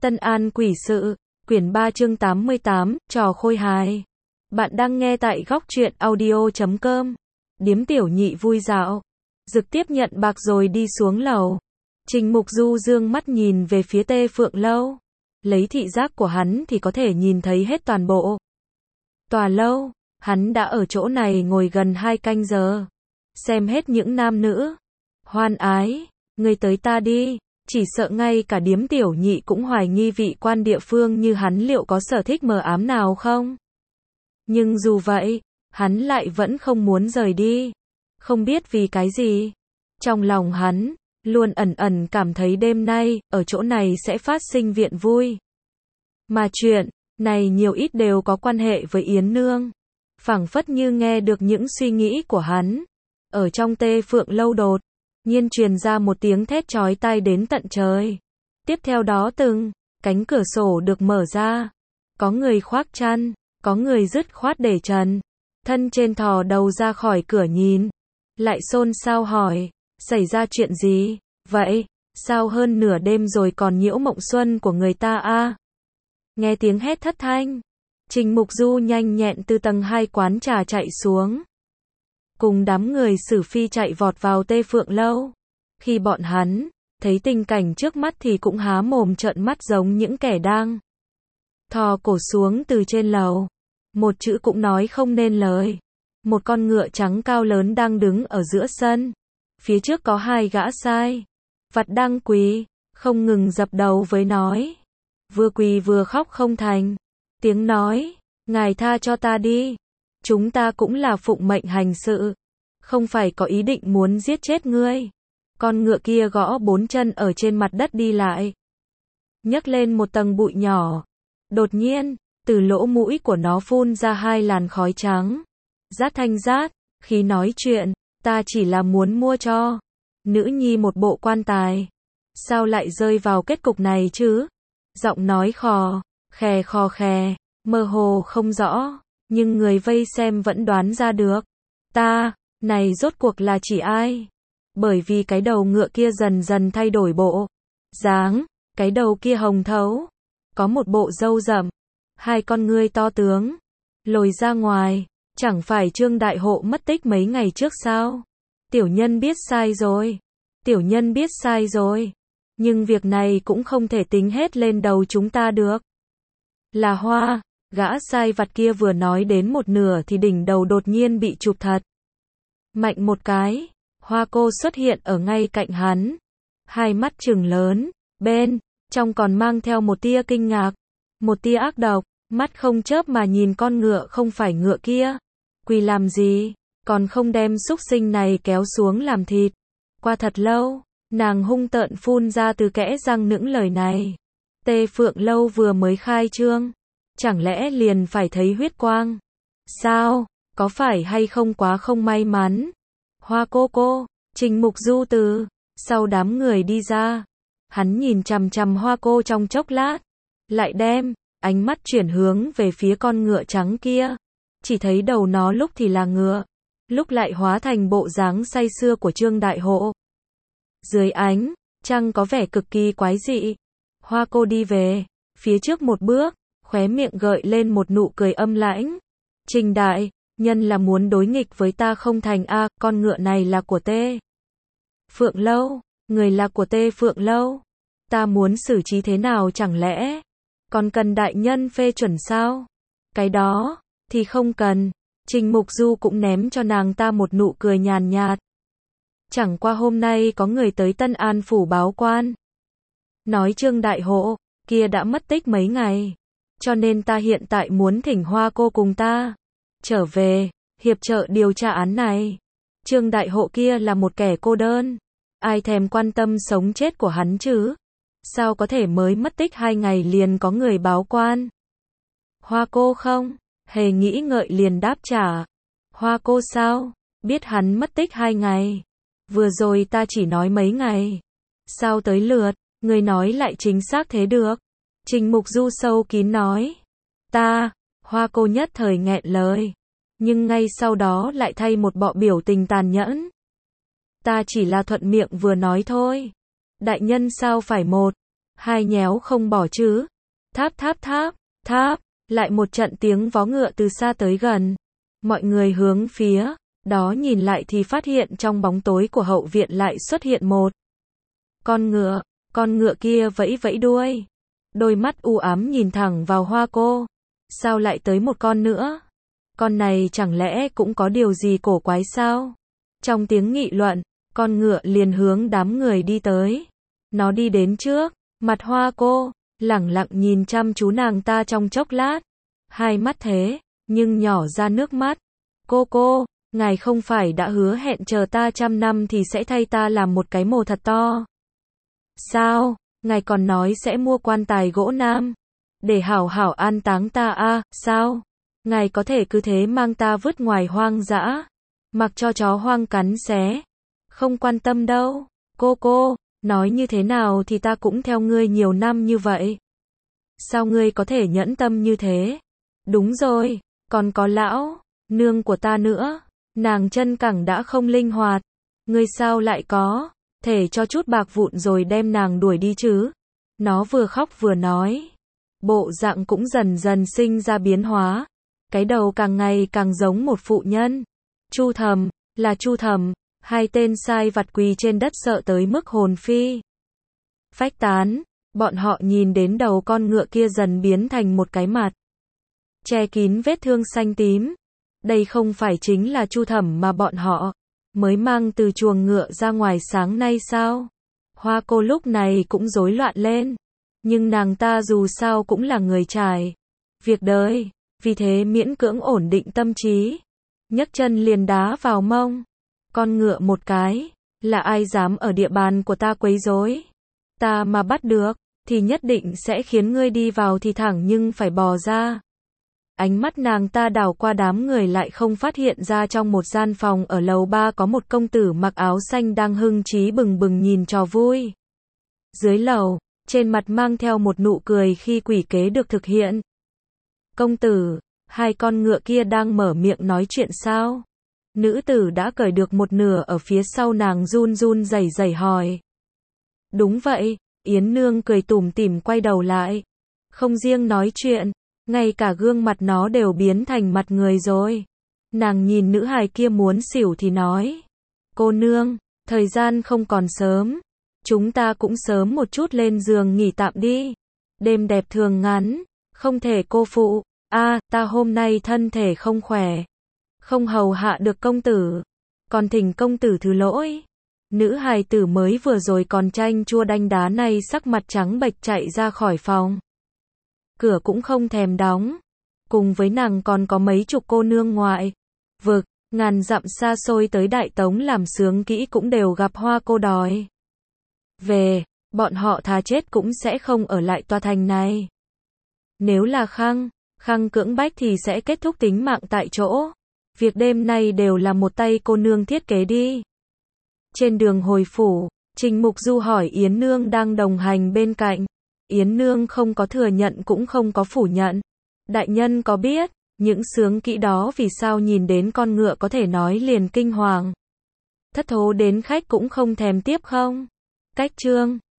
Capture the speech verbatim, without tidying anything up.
Tân An Quỷ Sự, quyển ba chương tám mươi tám, trò khôi hài. Bạn đang nghe tại góc truyện audio chấm com. Điếm tiểu nhị vui dạo. Dực tiếp nhận bạc rồi đi xuống lầu. Trình Mục Du dương mắt nhìn về phía Tê Phượng Lâu. Lấy thị giác của hắn thì có thể nhìn thấy hết toàn bộ tòa lâu. Hắn đã ở chỗ này ngồi gần hai canh giờ. Xem hết những nam nữ hoan ái, người tới ta đi. Chỉ sợ ngay cả điếm tiểu nhị cũng hoài nghi vị quan địa phương như hắn liệu có sở thích mờ ám nào không. Nhưng dù vậy, hắn lại vẫn không muốn rời đi. Không biết vì cái gì. Trong lòng hắn, luôn ẩn ẩn cảm thấy đêm nay, ở chỗ này sẽ phát sinh viện vui. Mà chuyện này nhiều ít đều có quan hệ với Yến Nương. Phảng phất như nghe được những suy nghĩ của hắn. Ở trong Tê Phượng Lâu đột nhiên truyền ra một tiếng thét chói tai đến tận trời. Tiếp theo đó từng cánh cửa sổ được mở ra. Có người khoác chăn, có người dứt khoát để trần. Thân trên thò đầu ra khỏi cửa nhìn. Lại xôn xao hỏi, xảy ra chuyện gì? Vậy, sao hơn nửa đêm rồi còn nhiễu mộng xuân của người ta a? À? Nghe tiếng hét thất thanh. Trình Mục Du nhanh nhẹn từ tầng hai quán trà chạy xuống. Cùng đám người Sử Phi chạy vọt vào Tê Phượng Lâu. Khi bọn hắn thấy tình cảnh trước mắt thì cũng há mồm trợn mắt giống những kẻ đang thò cổ xuống từ trên lầu. Một chữ cũng nói không nên lời. Một con ngựa trắng cao lớn đang đứng ở giữa sân. Phía trước có hai gã sai vặt đang quỳ, không ngừng dập đầu với nói. Vừa quỳ vừa khóc không thành tiếng nói, ngài tha cho ta đi. Chúng ta cũng là phụng mệnh hành sự, không phải có ý định muốn giết chết ngươi. Con ngựa kia gõ bốn chân ở trên mặt đất đi lại, nhấc lên một tầng bụi nhỏ. Đột nhiên, từ lỗ mũi của nó phun ra hai làn khói trắng. Rát thanh rát, khi nói chuyện, ta chỉ là muốn mua cho nữ nhi một bộ quan tài. Sao lại rơi vào kết cục này chứ? Giọng nói khò, khè khò khè, mơ hồ không rõ. Nhưng người vây xem vẫn đoán ra được. Ta, này rốt cuộc là chỉ ai? Bởi vì cái đầu ngựa kia dần dần thay đổi bộ dáng, cái đầu kia hồng thấu, có một bộ râu rậm, hai con ngươi to tướng, lồi ra ngoài. Chẳng phải Trương Đại Hộ mất tích mấy ngày trước sao? Tiểu nhân biết sai rồi. Tiểu nhân biết sai rồi. Nhưng việc này cũng không thể tính hết lên đầu chúng ta được. Là Hoa. Gã sai vặt kia vừa nói đến một nửa thì đỉnh đầu đột nhiên bị chụp thật mạnh một cái. Hoa cô xuất hiện ở ngay cạnh hắn. Hai mắt trừng lớn, bên trong còn mang theo một tia kinh ngạc, một tia ác độc, mắt không chớp mà nhìn con ngựa không phải ngựa kia. Quỳ làm gì, còn không đem súc sinh này kéo xuống làm thịt. Qua thật lâu, nàng hung tợn phun ra từ kẽ răng những lời này. Tê Phượng Lâu vừa mới khai trương, chẳng lẽ liền phải thấy huyết quang? Sao, có phải hay không quá không may mắn? Hoa cô cô, Trình Mục Du từ sau đám người đi ra. Hắn nhìn chằm chằm Hoa cô trong chốc lát, lại đem ánh mắt chuyển hướng về phía con ngựa trắng kia. Chỉ thấy đầu nó lúc thì là ngựa, lúc lại hóa thành bộ dáng say sưa của Trương Đại Hộ. Dưới ánh trăng có vẻ cực kỳ quái dị. Hoa cô đi về phía trước một bước, khóe miệng gợi lên một nụ cười âm lãnh. Trình đại nhân là muốn đối nghịch với ta không thành a? À, con ngựa này là của Tê Phượng Lâu, người là của Tê Phượng Lâu. Ta muốn xử trí thế nào chẳng lẽ còn cần đại nhân phê chuẩn sao? Cái đó thì không cần. Trình Mục Du cũng ném cho nàng ta một nụ cười nhàn nhạt. Chẳng qua hôm nay có người tới Tân An phủ báo quan, nói Trương Đại Hộ kia đã mất tích mấy ngày, cho nên ta hiện tại muốn thỉnh Hoa cô cùng ta trở về hiệp trợ điều tra án này. Trương Đại Hộ kia là một kẻ cô đơn, ai thèm quan tâm sống chết của hắn chứ? Sao có thể mới mất tích hai ngày liền có người báo quan? Hoa cô không hề nghĩ ngợi liền đáp trả. Hoa cô sao biết hắn mất tích hai ngày? Vừa rồi ta chỉ nói mấy ngày. Sao tới lượt người nói lại chính xác thế được? Trình Mục Du sâu kín nói. Ta, Hoa cô nhất thời nghẹn lời, nhưng ngay sau đó lại thay một bộ biểu tình tàn nhẫn. Ta chỉ là thuận miệng vừa nói thôi. Đại nhân sao phải một Hai nhéo không bỏ chứ. Tháp tháp tháp, tháp, lại một trận tiếng vó ngựa từ xa tới gần. Mọi người hướng phía đó nhìn lại thì phát hiện trong bóng tối của hậu viện lại xuất hiện một con ngựa. Con ngựa kia vẫy vẫy đuôi. Đôi mắt u ám nhìn thẳng vào Hoa Cô. Sao lại tới một con nữa? Con này chẳng lẽ cũng có điều gì cổ quái sao? Trong tiếng nghị luận, con ngựa liền hướng đám người đi tới. Nó đi đến trước, mặt Hoa Cô, lẳng lặng nhìn chăm chú nàng ta trong chốc lát. Hai mắt thế, nhưng nhỏ ra nước mắt. Cô cô, ngài không phải đã hứa hẹn chờ ta trăm năm thì sẽ thay ta làm một cái mồ thật to. Sao, ngài còn nói sẽ mua quan tài gỗ nam, để hảo hảo an táng ta à, sao? Ngài có thể cứ thế mang ta vứt ngoài hoang dã, mặc cho chó hoang cắn xé. Không quan tâm đâu, cô cô, nói như thế nào thì ta cũng theo ngươi nhiều năm như vậy. Sao ngươi có thể nhẫn tâm như thế? Đúng rồi, còn có lão nương của ta nữa, nàng chân cẳng đã không linh hoạt. Ngươi sao lại có thể cho chút bạc vụn rồi đem nàng đuổi đi chứ? Nó vừa khóc vừa nói. Bộ dạng cũng dần dần sinh ra biến hóa. Cái đầu càng ngày càng giống một phụ nhân. Chu Thầm, là Chu Thầm. Hai tên sai vặt quỳ trên đất sợ tới mức hồn phi phách tán. Bọn họ nhìn đến đầu con ngựa kia dần biến thành một cái mặt che kín vết thương xanh tím. Đây không phải chính là Chu Thẩm mà bọn họ mới mang từ chuồng ngựa ra ngoài sáng nay sao? Hoa Cô lúc này cũng rối loạn lên. Nhưng nàng ta dù sao cũng là người trải việc đời, vì thế miễn cưỡng ổn định tâm trí. Nhấc chân liền đá vào mông con ngựa một cái. Là ai dám ở địa bàn của ta quấy rối? Ta mà bắt được, thì nhất định sẽ khiến ngươi đi vào thì thẳng nhưng phải bò ra. Ánh mắt nàng ta đảo qua đám người lại không phát hiện ra trong một gian phòng ở lầu ba có một công tử mặc áo xanh đang hưng trí bừng bừng nhìn trò vui. Dưới lầu, trên mặt mang theo một nụ cười khi quỷ kế được thực hiện. Công tử, hai con ngựa kia đang mở miệng nói chuyện sao? Nữ tử đã cởi được một nửa ở phía sau nàng run run rẩy rẩy hỏi. Đúng vậy, Yến Nương cười tủm tỉm quay đầu lại. Không riêng nói chuyện, ngay cả gương mặt nó đều biến thành mặt người rồi. Nàng nhìn nữ hài kia muốn xỉu thì nói. Cô nương, thời gian không còn sớm. Chúng ta cũng sớm một chút lên giường nghỉ tạm đi. Đêm đẹp thường ngắn, không thể cô phụ. A, ta hôm nay thân thể không khỏe. Không hầu hạ được công tử. Còn thỉnh công tử thứ lỗi. Nữ hài tử mới vừa rồi còn chanh chua đanh đá này sắc mặt trắng bệch chạy ra khỏi phòng. Cửa cũng không thèm đóng. Cùng với nàng còn có mấy chục cô nương ngoại vực, ngàn dặm xa xôi tới Đại Tống làm sướng kỹ cũng đều gặp Hoa Cô đòi về, bọn họ thà chết cũng sẽ không ở lại tòa thành này. Nếu là Khăng, Khăng cưỡng bách thì sẽ kết thúc tính mạng tại chỗ. Việc đêm nay đều là một tay cô nương thiết kế đi. Trên đường hồi phủ, Trình Mục Du hỏi Yến Nương đang đồng hành bên cạnh. Yến Nương không có thừa nhận cũng không có phủ nhận. Đại nhân có biết, những sướng kỹ đó vì sao nhìn đến con ngựa có thể nói liền kinh hoàng. Thất thố đến khách cũng không thèm tiếp không? Cách chương